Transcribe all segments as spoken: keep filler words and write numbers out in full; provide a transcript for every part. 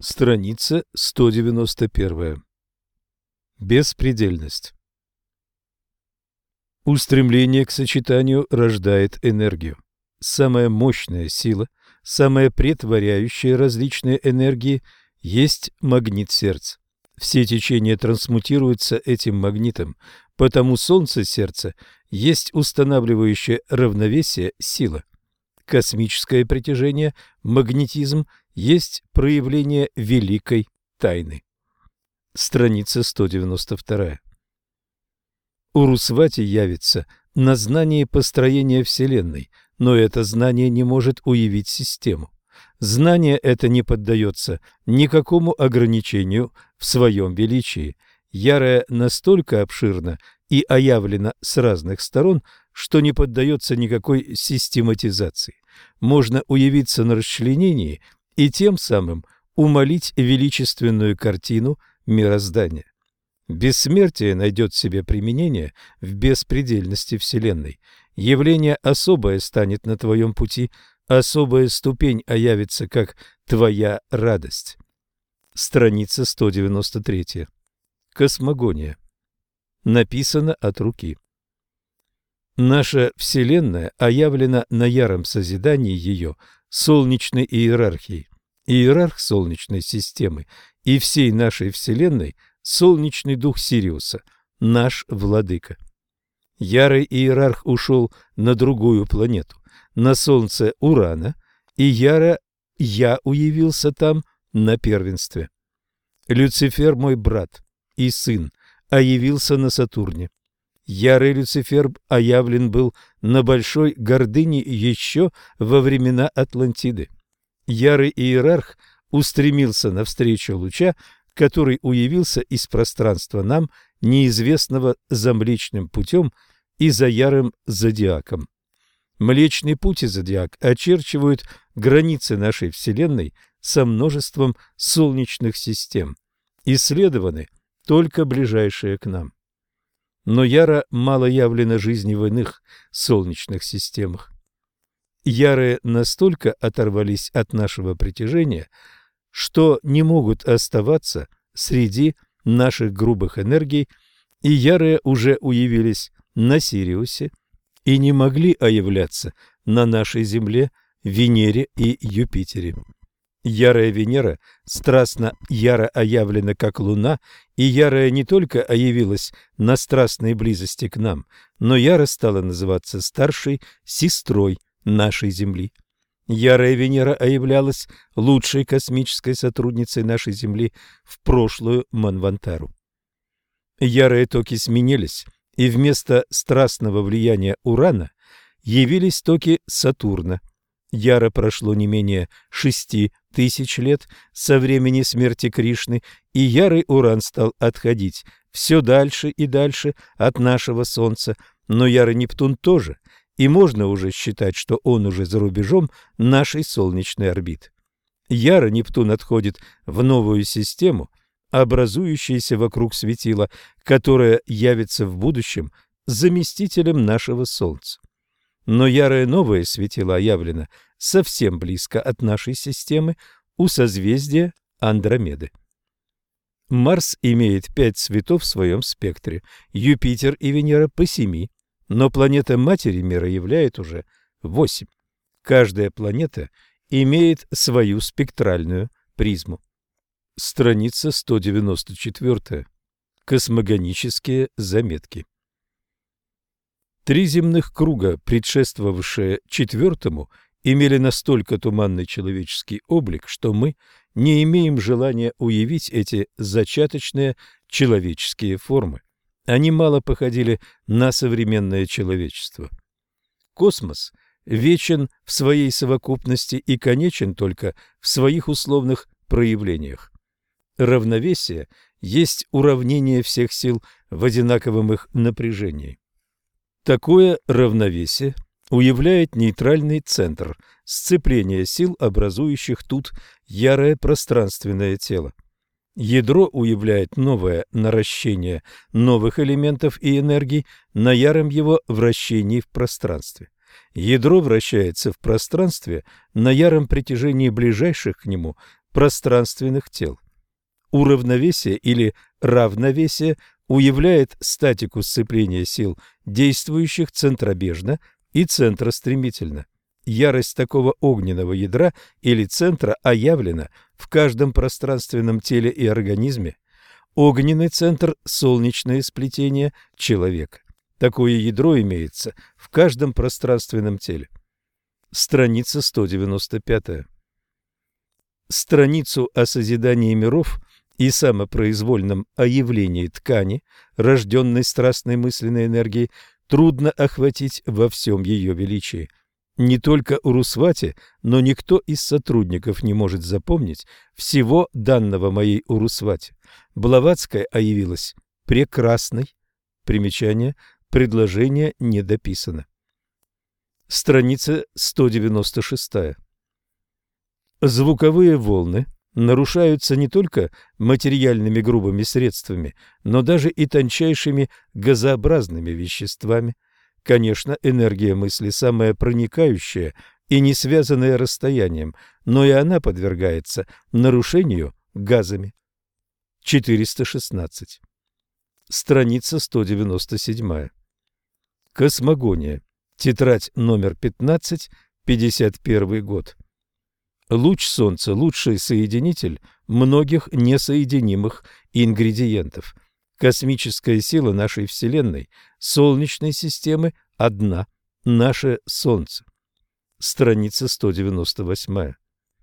Страница сто девяносто один. Беспредельность. Устремление к сочетанию рождает энергию. Самая мощная сила, самая претворяющая различные энергии, есть магнит сердца. Все течения трансмутируются этим магнитом, потому солнце сердца есть устанавливающая равновесие сила. Космическое притяжение, магнетизм, есть проявление великой тайны. Страница сто девяносто два. Урусвати явится на знании построения Вселенной, но это знание не может уявить систему. Знание это не поддается никакому ограничению в своем величии. Ярое настолько обширно и оявлено с разных сторон, что не поддается никакой систематизации. Можно уявиться на расчленении и тем самым умалить величественную картину мироздания. Бессмертие найдет себе применение в беспредельности Вселенной. Явление особое станет на твоем пути, особая ступень оявится как твоя радость. Страница сто девяносто три. Космогония. Написано от руки. Наша Вселенная оявлена на яром созидании ее солнечной иерархией. Иерарх Солнечной системы и всей нашей Вселенной – солнечный дух Сириуса, наш владыка. Ярый иерарх ушел на другую планету, на Солнце Урана, и яро я уявился там на первенстве. Люцифер, мой брат и сын, а явился на Сатурне. Ярый Люцифер оявлен был на большой гордыне еще во времена Атлантиды. Ярый иерарх устремился навстречу луча, который уявился из пространства нам, неизвестного за Млечным путем и за ярым зодиаком. Млечный путь и зодиак очерчивают границы нашей Вселенной со множеством солнечных систем. Исследованы только ближайшие к нам. Но яро мало явлено жизни в иных солнечных системах. Ярые настолько оторвались от нашего притяжения, что не могут оставаться среди наших грубых энергий, и ярые уже уявились на Сириусе и не могли оявляться на нашей Земле, Венере и Юпитере. Ярая Венера страстно яро оявлена как Луна, и ярая не только оявилась на страстной близости к нам, но яро стала называться старшей сестрой нашей Земли. Ярая Венера оявлялась лучшей космической сотрудницей нашей Земли в прошлую Манвантару. Ярые токи сменились, и вместо страстного влияния Урана явились токи Сатурна. Яро прошло не менее шести тысяч лет со времени смерти Кришны, и ярый Уран стал отходить все дальше и дальше от нашего Солнца, но ярый Нептун тоже, и можно уже считать, что он уже за рубежом нашей солнечной орбиты. Яро Нептун отходит в новую систему, образующуюся вокруг светила, которая явится в будущем заместителем нашего Солнца. Но ярое новое светило явлено совсем близко от нашей системы, у созвездия Андромеды. Марс имеет пять цветов в своем спектре, Юпитер и Венера по семи, но планета Матери мира являет уже восемь. Каждая планета имеет свою спектральную призму. Страница сто девяносто четыре. Космогонические заметки. Три земных круга, предшествовавшие четвертому, имели настолько туманный человеческий облик, что мы не имеем желания уявить эти зачаточные человеческие формы. Они мало походили на современное человечество. Космос вечен в своей совокупности и конечен только в своих условных проявлениях. Равновесие есть уравнение всех сил в одинаковом их напряжении. Такое равновесие уявляет нейтральный центр, сцепление сил, образующих тут ярое пространственное тело. Ядро уявляет новое наращение новых элементов и энергий на яром его вращении в пространстве. Ядро вращается в пространстве на яром притяжении ближайших к нему пространственных тел. Уравновесие или равновесие уявляет статику сцепления сил, действующих центробежно и центростремительно. Ярость такого огненного ядра или центра оявлена в каждом пространственном теле и организме. Огненный центр – солнечное сплетение человека. Такое ядро имеется в каждом пространственном теле. Страница сто девяносто пять. Страницу о созидании миров и самопроизвольном оявлении ткани, рожденной страстной мысленной энергией, трудно охватить во всем ее величии. Не только Урусвати, но никто из сотрудников не может запомнить всего данного моей Урусвати. Блаватская оявилась прекрасной. Примечание. Предложение не дописано. Страница сто девяносто шесть. Звуковые волны нарушаются не только материальными грубыми средствами, но даже и тончайшими газообразными веществами. Конечно, энергия мысли самая проникающая и не связанная расстоянием, но и она подвергается нарушению газами. четыреста шестнадцать. Страница сто девяносто семь. Космогония. Тетрадь номер пятнадцать, пятьдесят первый год. Луч Солнца – лучший соединитель многих несоединимых ингредиентов. Космическая сила нашей Вселенной, Солнечной системы, одна – наше Солнце. Страница сто девяносто восемь.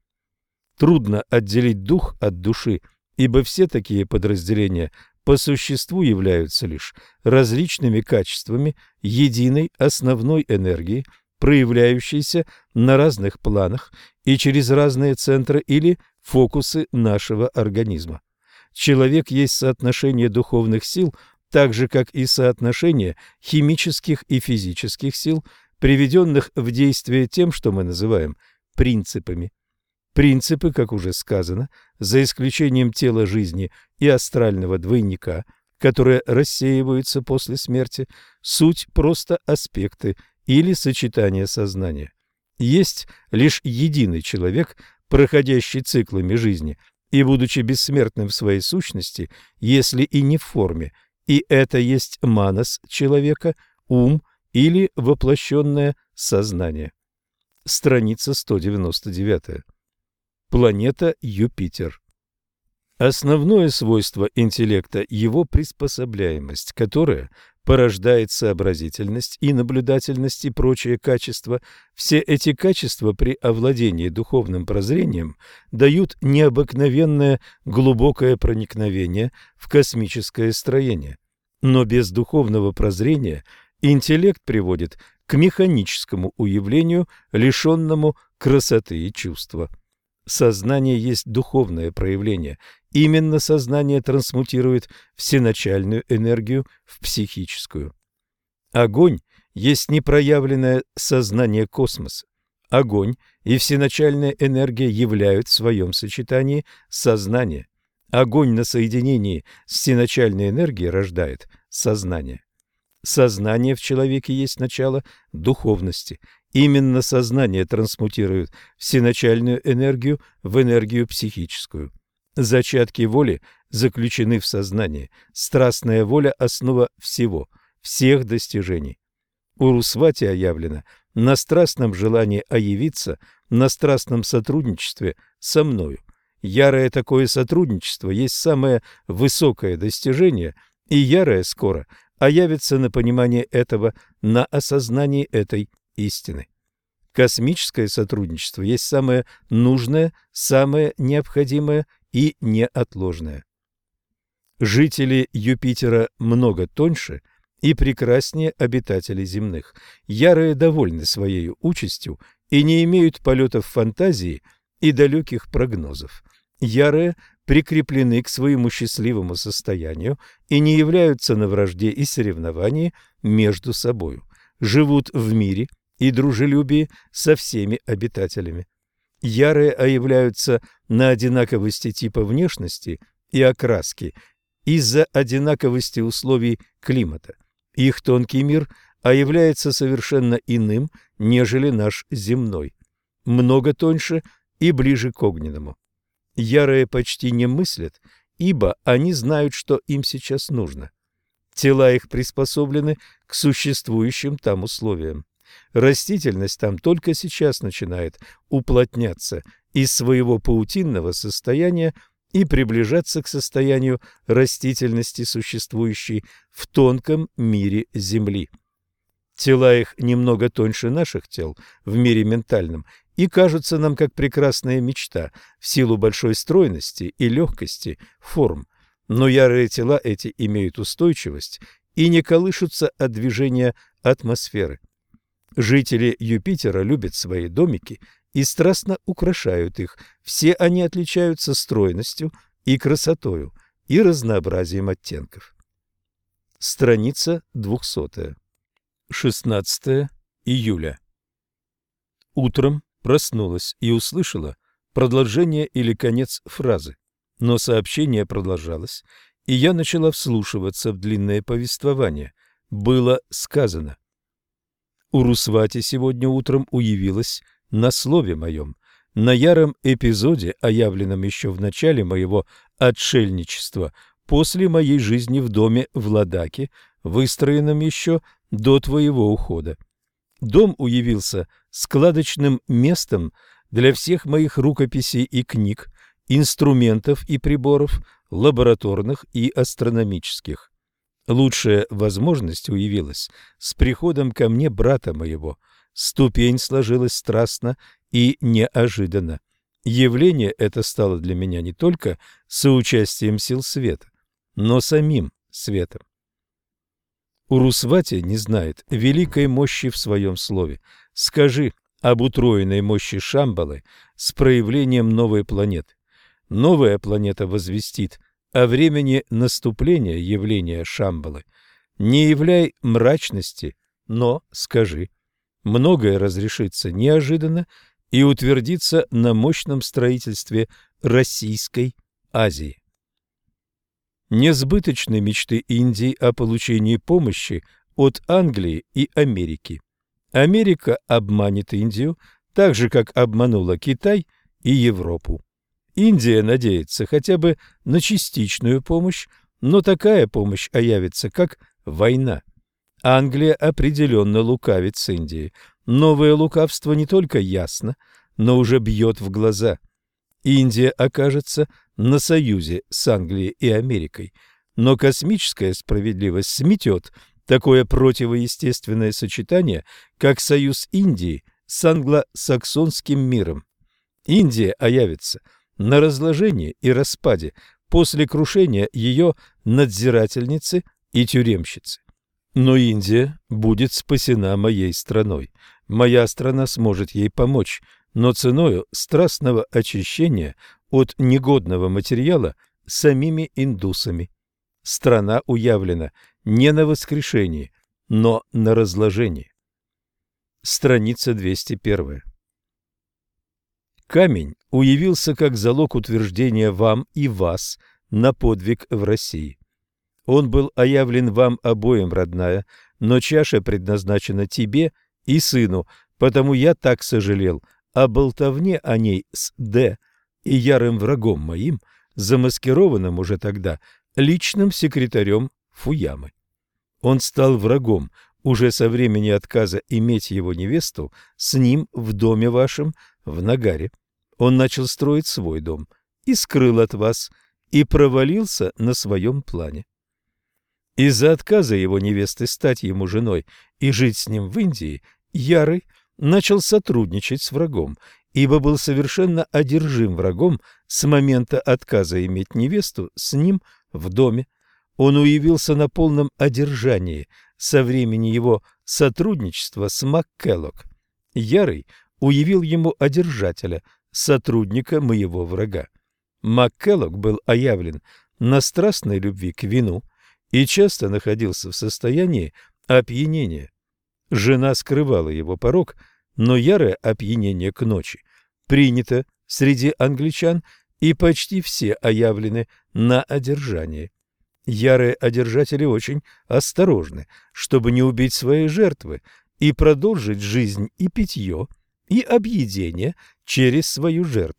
Трудно отделить дух от души, ибо все такие подразделения по существу являются лишь различными качествами единой основной энергии, проявляющейся на разных планах и через разные центры или фокусы нашего организма. Человек есть соотношение духовных сил, так же, как и соотношение химических и физических сил, приведенных в действие тем, что мы называем принципами. Принципы, как уже сказано, за исключением тела жизни и астрального двойника, которые рассеиваются после смерти, суть просто аспекты или сочетания сознания. Есть лишь единый человек, проходящий циклами жизни и будучи бессмертным в своей сущности, если и не в форме, и это есть манас человека, ум или воплощенное сознание. Страница сто девяносто девять. Планета Юпитер. Основное свойство интеллекта – его приспособляемость, которая порождает сообразительность и наблюдательность и прочие качества. Все эти качества при овладении духовным прозрением дают необыкновенное глубокое проникновение в космическое строение. Но без духовного прозрения интеллект приводит к механическому уявлению, лишенному красоты и чувства. Сознание есть духовное проявление. Именно сознание трансмутирует всеначальную энергию в психическую. Огонь есть непроявленное сознание космоса. Огонь и всеначальная энергия являют в своем сочетании сознание. Огонь на соединении с всеначальной энергией рождает сознание. Сознание в человеке есть начало духовности. Именно сознание трансмутирует всеначальную энергию в энергию психическую. Зачатки воли заключены в сознании. Страстная воля – основа всего, всех достижений. Урусвати оявлена на страстном желании оявиться, на страстном сотрудничестве со мною. Ярое такое сотрудничество есть самое высокое достижение, и ярое скоро оявится на понимании этого, на осознании этой истины. Космическое сотрудничество есть самое нужное, самое необходимое и неотложное. Жители Юпитера много тоньше и прекраснее обитателей земных. Ярые довольны своей участью и не имеют полетов фантазии и далеких прогнозов. Ярые прикреплены к своему счастливому состоянию и не являются на вражде и соревновании между собою. Живут в мире и дружелюбии со всеми обитателями. Ярые оявляются на одинаковости типа внешности и окраски из-за одинаковости условий климата. Их тонкий мир оявляется совершенно иным, нежели наш земной, много тоньше и ближе к огненному. Ярые почти не мыслят, ибо они знают, что им сейчас нужно. Тела их приспособлены к существующим там условиям. Растительность там только сейчас начинает уплотняться из своего паутинного состояния и приближаться к состоянию растительности, существующей в тонком мире Земли. Тела их немного тоньше наших тел в мире ментальном и кажутся нам как прекрасная мечта в силу большой стройности и легкости форм. Но ярые тела эти имеют устойчивость и не колышутся от движения атмосферы. Жители Юпитера любят свои домики и страстно украшают их. Все они отличаются стройностью и красотою, и разнообразием оттенков. Страница двухсотая. шестнадцатое июля. Утром проснулась и услышала продолжение или конец фразы, но сообщение продолжалось, и я начала вслушиваться в длинное повествование. Было сказано: Урусвати сегодня утром уявилась на слове моем, на яром эпизоде, оявленном еще в начале моего отшельничества, после моей жизни в доме в Ладаке, выстроенном еще до твоего ухода. Дом уявился складочным местом для всех моих рукописей и книг, инструментов и приборов, лабораторных и астрономических. Лучшая возможность уявилась с приходом ко мне брата моего. Ступень сложилась страстно и неожиданно. Явление это стало для меня не только соучастием сил света, но самим светом. Урусвати не знает великой мощи в своем слове. Скажи об утроенной мощи Шамбалы с проявлением новой планеты. Новая планета возвестит о времени наступления явления Шамбалы. Не являй мрачности, но скажи. Многое разрешится неожиданно и утвердится на мощном строительстве Российской Азии. Несбыточны мечты Индии о получении помощи от Англии и Америки. Америка обманет Индию, так же, как обманула Китай и Европу. Индия надеется хотя бы на частичную помощь, но такая помощь явится как война. Англия определенно лукавит с Индией. Новое лукавство не только ясно, но уже бьет в глаза. Индия окажется на союзе с Англией и Америкой, но космическая справедливость сметет такое противоестественное сочетание, как союз Индии с англосаксонским миром. Индия явится на разложении и распаде после крушения ее надзирательницы и тюремщицы. Но Индия будет спасена моей страной. Моя страна сможет ей помочь, но ценою страстного очищения от негодного материала самими индусами. Страна уявлена не на воскрешении, но на разложении. Страница двести первая. Камень уявился как залог утверждения вам и вас на подвиг в России. Он был оявлен вам обоим, родная, но чаша предназначена тебе и сыну, потому я так сожалел о болтовне о ней с Д. и ярым врагом моим, замаскированным уже тогда личным секретарем Фуямы. Он стал врагом уже со времени отказа иметь его невесту с ним в доме вашем в Нагаре. Он начал строить свой дом и скрыл от вас, и провалился на своем плане. Из-за отказа его невесты стать ему женой и жить с ним в Индии, Ярый начал сотрудничать с врагом, ибо был совершенно одержим врагом с момента отказа иметь невесту с ним в доме. Он уявился на полном одержании со времени его сотрудничества с МакКеллог. Ярый уявил ему одержателя, сотрудника моего врага. МакКеллог был оявлен на страстной любви к вину и часто находился в состоянии опьянения. Жена скрывала его порок, но ярое опьянение к ночи принято среди англичан, и почти все оявлены на одержание. Ярые одержатели очень осторожны, чтобы не убить свои жертвы и продолжить жизнь и питье, и объедение через свою жертву.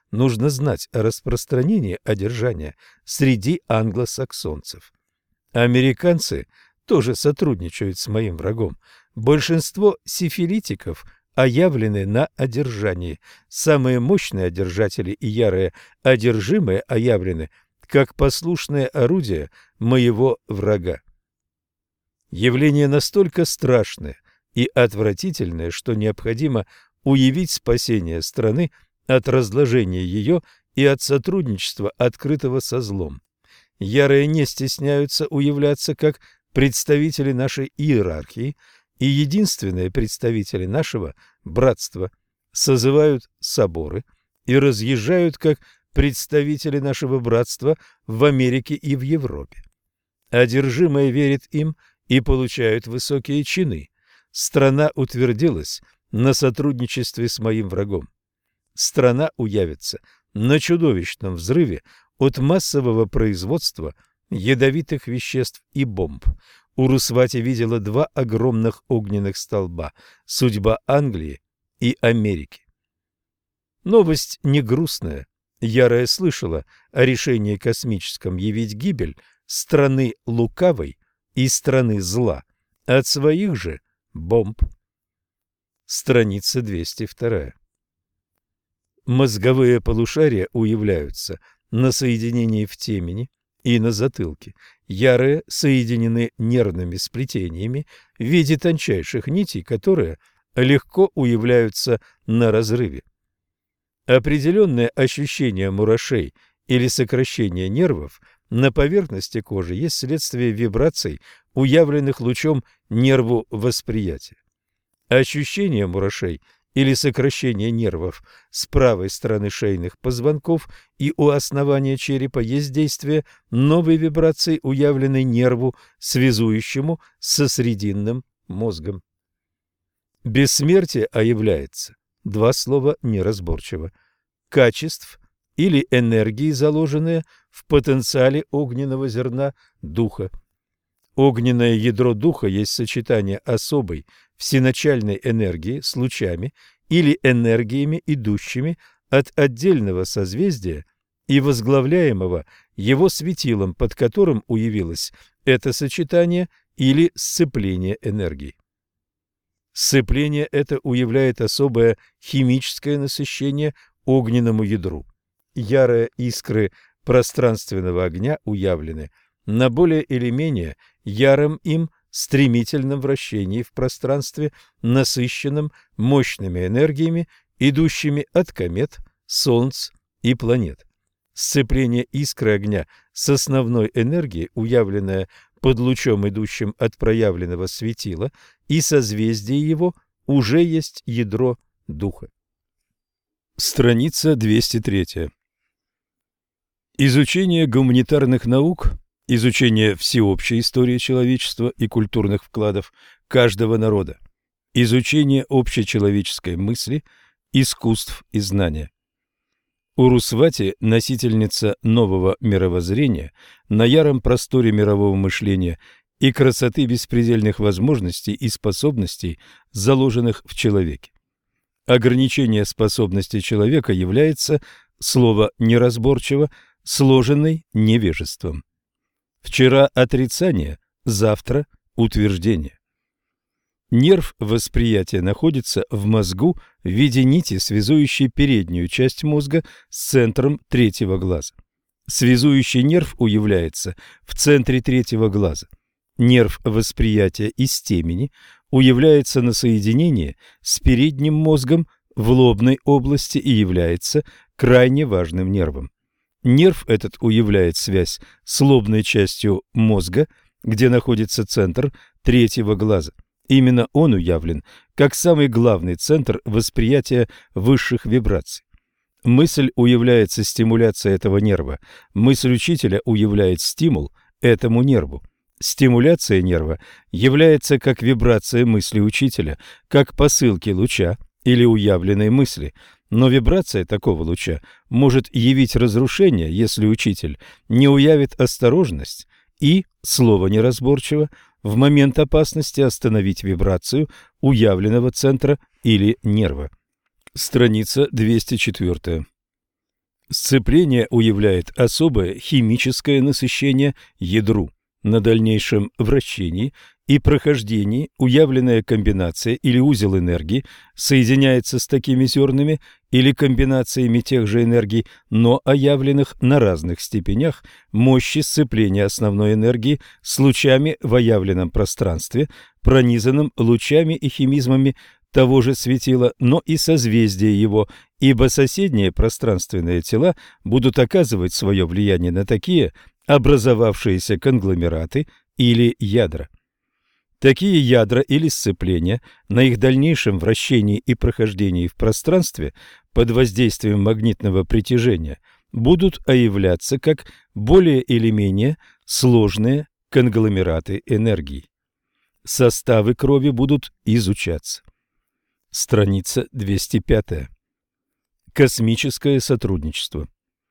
нужно знать о распространении одержания среди англосаксонцев. Американцы тоже сотрудничают с моим врагом. Большинство сифилитиков оявлены на одержании. Самые мощные одержатели и ярые одержимые оявлены как послушное орудие моего врага. Явление настолько страшное и отвратительное, что необходимо уявить спасение страны от разложения ее и от сотрудничества открытого со злом. Ярые не стесняются уявляться как представители нашей иерархии и единственные представители нашего братства, созывают соборы и разъезжают как представители нашего братства в Америке и в Европе. Одержимые верят им и получают высокие чины. Страна утвердилась на сотрудничестве с моим врагом. Страна уявится на чудовищном взрыве от массового производства ядовитых веществ и бомб. Урусвати видела два огромных огненных столба – судьба Англии и Америки. Новость не грустная. Ярая слышала о решении космическом явить гибель страны лукавой и страны зла от своих же бомб. Страница двести два. Мозговые полушария уявляются на соединении в темени и на затылке. Ярые соединены нервными сплетениями в виде тончайших нитей, которые легко уявляются на разрыве. Определенное ощущение мурашей или сокращение нервов на поверхности кожи есть следствие вибраций, уявленных лучом нерву восприятия. Ощущение мурашей или сокращение нервов с правой стороны шейных позвонков и у основания черепа есть действие новой вибрации, уявленной нерву, связующему со срединным мозгом. Бессмертие оявляется, два слова неразборчиво, качеств или энергии, заложенные в потенциале огненного зерна духа. Огненное ядро духа есть сочетание особой всеначальной энергии с лучами или энергиями, идущими от отдельного созвездия и возглавляемого его светилом, под которым уявилось это сочетание или сцепление энергий. Сцепление это уявляет особое химическое насыщение огненному ядру. Ярые искры пространственного огня уявлены на более или менее яром им стремительном вращении в пространстве, насыщенном мощными энергиями, идущими от комет, солнц и планет. Сцепление искры огня с основной энергией, уявленное под лучом, идущим от проявленного светила, и созвездие его уже есть ядро духа. Страница двести три. Изучение гуманитарных наук, изучение всеобщей истории человечества и культурных вкладов каждого народа, изучение общечеловеческой мысли, искусств и знания. Урусвати, носительница нового мировоззрения, на яром просторе мирового мышления и красоты беспредельных возможностей и способностей, заложенных в человеке. Ограничение способностей человека является, слово неразборчиво, сложенной невежеством. Вчера отрицание, завтра утверждение. Нерв восприятия находится в мозгу в виде нити, связующей переднюю часть мозга с центром третьего глаза. Связующий нерв уявляется в центре третьего глаза. Нерв восприятия из темени уявляется на соединении с передним мозгом в лобной области и является крайне важным нервом. Нерв этот уявляет связь с лобной частью мозга, где находится центр третьего глаза. Именно он уявлен как самый главный центр восприятия высших вибраций. Мысль уявляется стимуляцией этого нерва. Мысль учителя уявляет стимул этому нерву. Стимуляция нерва является как вибрация мысли учителя, как посылки луча или уявленной мысли. Но вибрация такого луча может явить разрушение, если учитель не уявит осторожность и, слово неразборчиво, в момент опасности остановить вибрацию уявленного центра или нерва. Страница двести четыре. Сцепление уявляет особое химическое насыщение ядру. На дальнейшем вращении и прохождении уявленная комбинация или узел энергии соединяется с такими зернами или комбинациями тех же энергий, но оявленных на разных степенях мощи сцепления основной энергии с лучами в оявленном пространстве, пронизанным лучами и химизмами того же светила, но и созвездия его, ибо соседние пространственные тела будут оказывать свое влияние на такие образовавшиеся конгломераты или ядра. Такие ядра или сцепления на их дальнейшем вращении и прохождении в пространстве под воздействием магнитного притяжения будут оявляться как более или менее сложные конгломераты энергии. Составы крови будут изучаться. Страница двести пятая. Космическое сотрудничество.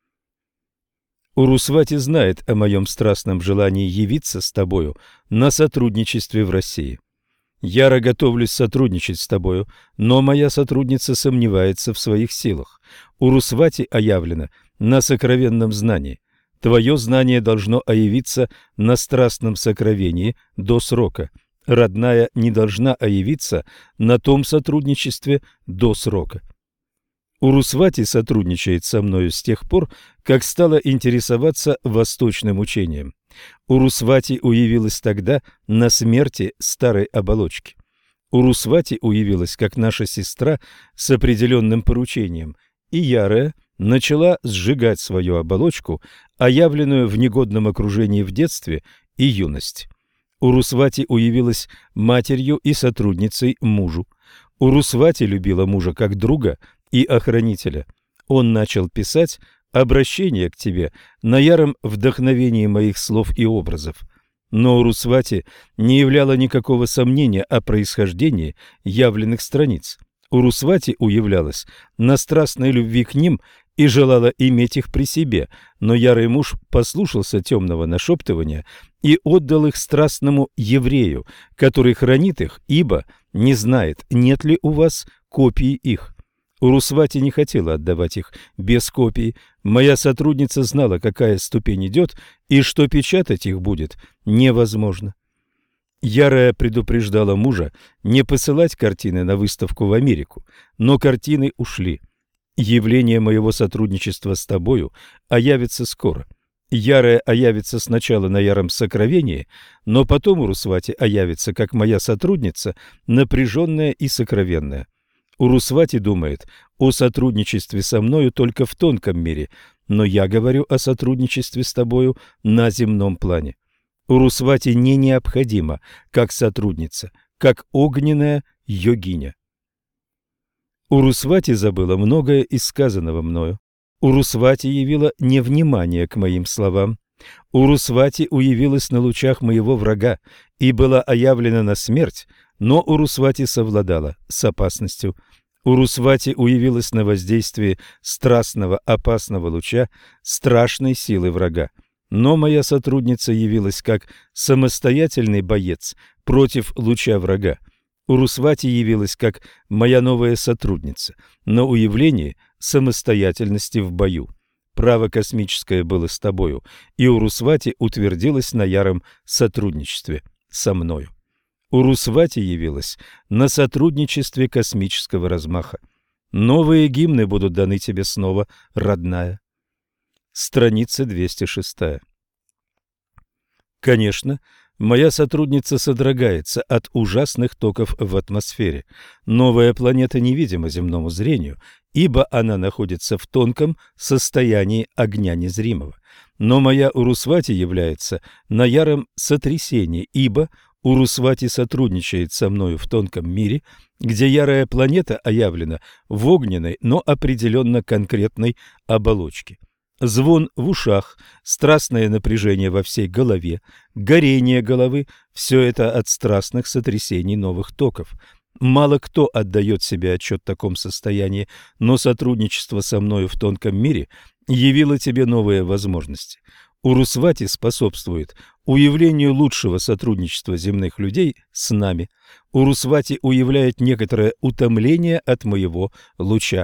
Урусвати знает о моем страстном желании явиться с тобою на сотрудничестве в России. Яро готовлюсь сотрудничать с тобою, но моя сотрудница сомневается в своих силах. Урусвати оявлено на сокровенном знании. Твое знание должно оявиться на страстном сокровении до срока. Родная не должна оявиться на том сотрудничестве до срока. Урусвати сотрудничает со мною с тех пор, как стала интересоваться восточным учением. Урусвати уявилась тогда на смерти старой оболочки. Урусвати уявилась как наша сестра с определенным поручением, и Ярая начала сжигать свою оболочку, оявленную в негодном окружении в детстве и юности. Урусвати уявилась матерью и сотрудницей мужу. Урусвати любила мужа как друга и охранителя. Он начал писать обращение к тебе на яром вдохновении моих слов и образов. Но Урусвати не являла никакого сомнения о происхождении явленных страниц. Урусвати уявлялась на страстной любви к ним и желала иметь их при себе, но ярый муж послушался темного нашептывания и отдал их страстному еврею, который хранит их, ибо не знает, нет ли у вас копии их. Урусвати не хотела отдавать их без копий. Моя сотрудница знала, какая ступень идет, и что печатать их будет невозможно. Ярая предупреждала мужа не посылать картины на выставку в Америку, но картины ушли. Явление моего сотрудничества с тобою оявится скоро. Ярая оявится сначала на яром сокровении, но потом Урусвати оявится, как моя сотрудница, напряженная и сокровенная. Урусвати думает о сотрудничестве со мною только в тонком мире, но я говорю о сотрудничестве с тобою на земном плане. Урусвати не необходима как сотрудница, как огненная йогиня. Урусвати забыла многое из сказанного мною. Урусвати явила невнимание к моим словам. Урусвати уявилась на лучах моего врага и была оявлена на смерть, но Урусвати совладала с опасностью. Урусвати уявилась на воздействии страстного опасного луча страшной силы врага. Но моя сотрудница явилась как самостоятельный боец против луча врага. Урусвати явилась как моя новая сотрудница на уявлении самостоятельности в бою. Право космическое было с тобою, и Урусвати утвердилась на яром сотрудничестве со мною. Урусвати явилась на сотрудничестве космического размаха. Новые гимны будут даны тебе снова, родная. Страница двести шестая. Конечно, моя сотрудница содрогается от ужасных токов в атмосфере. Новая планета невидима земному зрению, ибо она находится в тонком состоянии огня незримого. Но моя Урусвати является на яром сотрясении, ибо Урусвати сотрудничает со мною в тонком мире, где ярая планета оявлена в огненной, но определенно конкретной оболочке. Звон в ушах, страстное напряжение во всей голове, горение головы – все это от страстных сотрясений новых токов. Мало кто отдает себе отчет в таком состоянии, но сотрудничество со мною в тонком мире явило тебе новые возможности. Урусвати способствует уявлению лучшего сотрудничества земных людей с нами. Урусвати уявляет некоторое утомление от моего луча.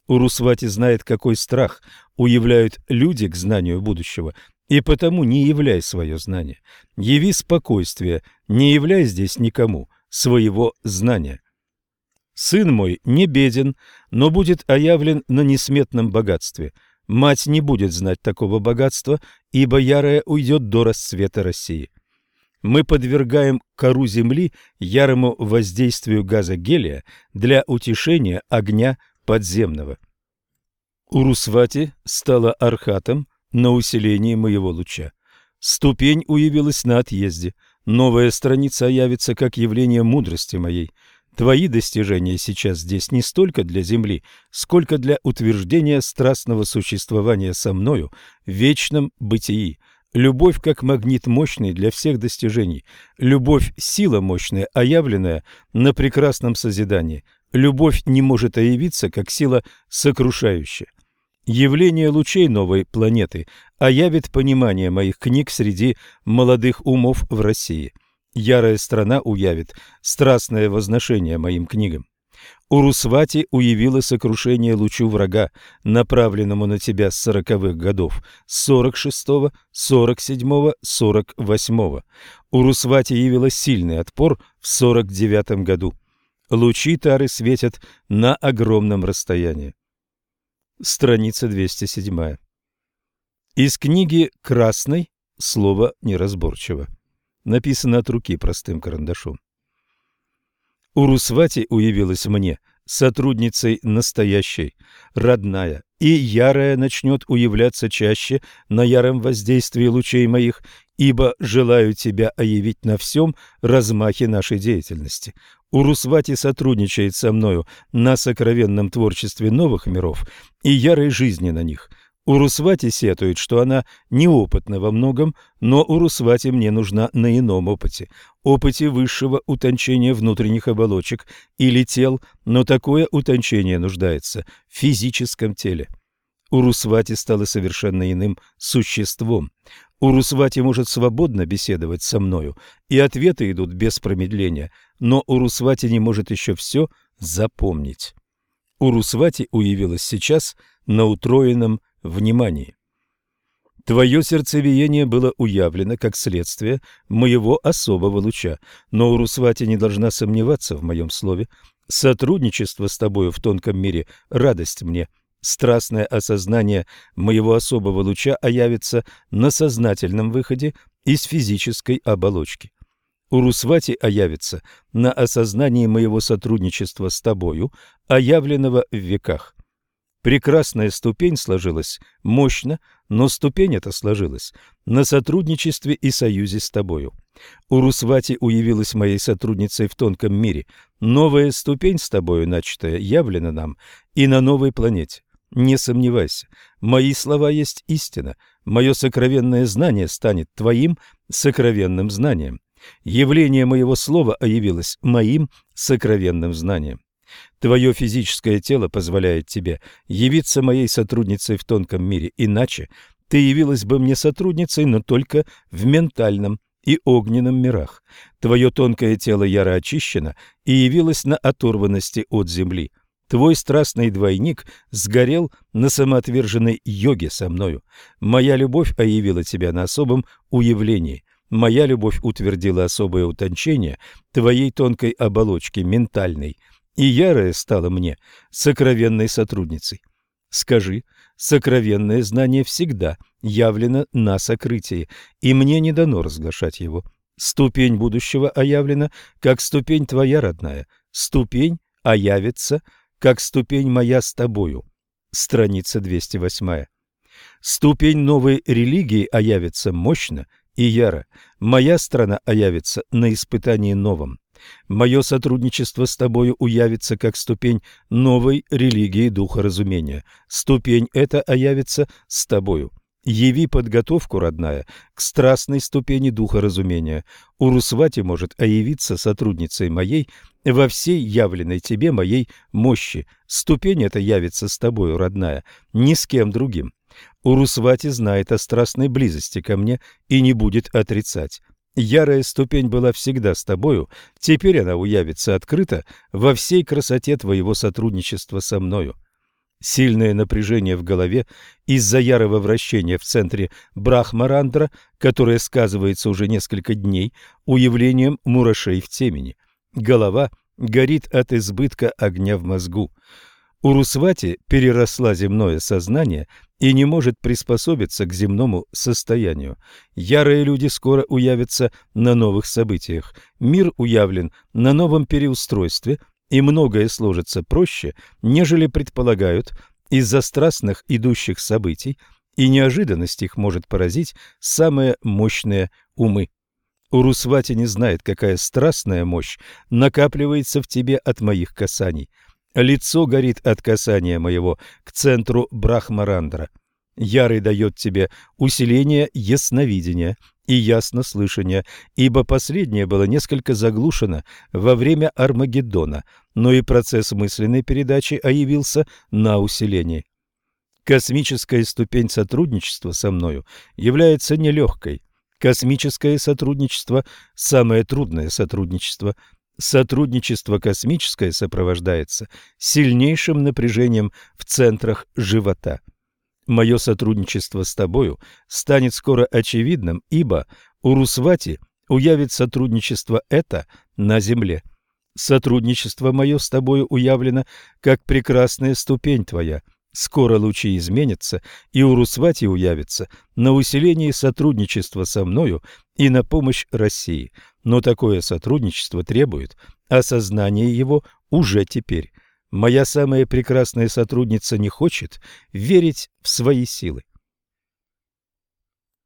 Урусвати знает, какой страх уявляют люди к знанию будущего, и потому не являй свое знание. Яви спокойствие, не являй здесь никому своего знания. Сын мой не беден, но будет оявлен на несметном богатстве. Мать не будет знать такого богатства, ибо ярая уйдет до расцвета России. Мы подвергаем кору земли ярому воздействию газа гелия для утешения огня подземного. Урусвати стала архатом на усилении моего луча. Ступень уявилась на отъезде. Новая страница явится как явление мудрости моей. Твои достижения сейчас здесь не столько для земли, сколько для утверждения страстного существования со мною в вечном бытии. Любовь как магнит мощный для всех достижений. Любовь – сила мощная, оявленная на прекрасном созидании. Любовь не может оявиться как сила сокрушающая. Явление лучей новой планеты оявит понимание моих книг среди молодых умов в России. Ярая страна уявит страстное возношение моим книгам. Урусвати уявила сокрушение лучу врага, направленному на тебя с сороковых годов, с сорок шестого, сорок седьмого, сорок восьмого. Урусвати явила сильный отпор в сорок девятом году. Лучи Тары светят на огромном расстоянии. Страница двести семь. Из книги «Красной» слово неразборчиво. Написано от руки простым карандашом. Урусвати уявилась мне сотрудницей настоящей, родная, и ярая начнет уявляться чаще на яром воздействии лучей моих, ибо желаю тебя оявить на всем размахе нашей деятельности. Урусвати сотрудничает со мною на сокровенном творчестве новых миров и ярой жизни на них. Урусвати сетует, что она неопытна во многом, но Урусвати мне нужна на ином опыте, опыте высшего утончения внутренних оболочек или тел, но такое утончение нуждается в физическом теле. Урусвати стала совершенно иным существом. Урусвати может свободно беседовать со мною, и ответы идут без промедления, но Урусвати не может еще все запомнить. Урусвати уявилась сейчас на утроенном внимании. Твое сердцебиение было уявлено как следствие моего особого луча, но Урусвати не должна сомневаться в моем слове. Сотрудничество с тобою в тонком мире – радость мне. Страстное осознание моего особого луча оявится на сознательном выходе из физической оболочки. Урусвати оявится на осознании моего сотрудничества с тобою, оявленного в веках. Прекрасная ступень сложилась мощно, но ступень эта сложилась на сотрудничестве и союзе с тобою. Урусвати уявилась моей сотрудницей в тонком мире. Новая ступень с тобою, начатая, явлена нам и на новой планете. Не сомневайся, мои слова есть истина, мое сокровенное знание станет твоим сокровенным знанием. Явление моего слова оявилось моим сокровенным знанием. Твое физическое тело позволяет тебе явиться моей сотрудницей в тонком мире, иначе ты явилась бы мне сотрудницей, но только в ментальном и огненном мирах. Твое тонкое тело яро очищено и явилось на оторванности от земли. Твой страстный двойник сгорел на самоотверженной йоге со мною. Моя любовь оявила тебя на особом уявлении. Моя любовь утвердила особое утончение твоей тонкой оболочки, ментальной, и ярая стала мне сокровенной сотрудницей. Скажи, сокровенное знание всегда явлено на сокрытии, и мне не дано разглашать его. Ступень будущего оявлена, как ступень твоя родная. Ступень оявится, как ступень моя с тобою. Страница двести восемь. Ступень новой религии оявится мощно и яро. Моя страна оявится на испытании новом. Мое сотрудничество с тобою уявится как ступень новой религии духа разумения. Ступень эта оявится с тобою. Яви подготовку, родная, к страстной ступени духа разумения. Урусвати может оявиться сотрудницей моей во всей явленной тебе моей мощи. Ступень эта явится с тобою, родная, ни с кем другим. Урусвати знает о страстной близости ко мне и не будет отрицать. Ярая ступень была всегда с тобою, теперь она уявится открыто во всей красоте твоего сотрудничества со мною. Сильное напряжение в голове из-за ярого вращения в центре Брахмарандра, которое сказывается уже несколько дней уявлением мурашей в темени. Голова горит от избытка огня в мозгу. Урусвати переросла земное сознание и не может приспособиться к земному состоянию. Ярые люди скоро уявятся на новых событиях. Мир уявлен на новом переустройстве, и многое сложится проще, нежели предполагают, из-за страстных идущих событий, и неожиданность их может поразить самые мощные умы. Урусвати не знает, какая страстная мощь накапливается в тебе от моих касаний. Лицо горит от касания моего к центру Брахмарандра. Ярый дает тебе усиление ясновидения и яснослышания, ибо последнее было несколько заглушено во время Армагеддона, но и процесс мысленной передачи оявился на усилении. Космическая ступень сотрудничества со мною является нелегкой. Космическое сотрудничество – самое трудное сотрудничество. Сотрудничество космическое сопровождается сильнейшим напряжением в центрах живота. Мое сотрудничество с тобою станет скоро очевидным, ибо Урусвати уявит сотрудничество это на земле. Сотрудничество мое с тобою уявлено, как прекрасная ступень твоя. Скоро лучи изменятся, и Урусвати уявится на усилении сотрудничества со мною и на помощь России. Но такое сотрудничество требует осознания его уже теперь. Моя самая прекрасная сотрудница не хочет верить в свои силы.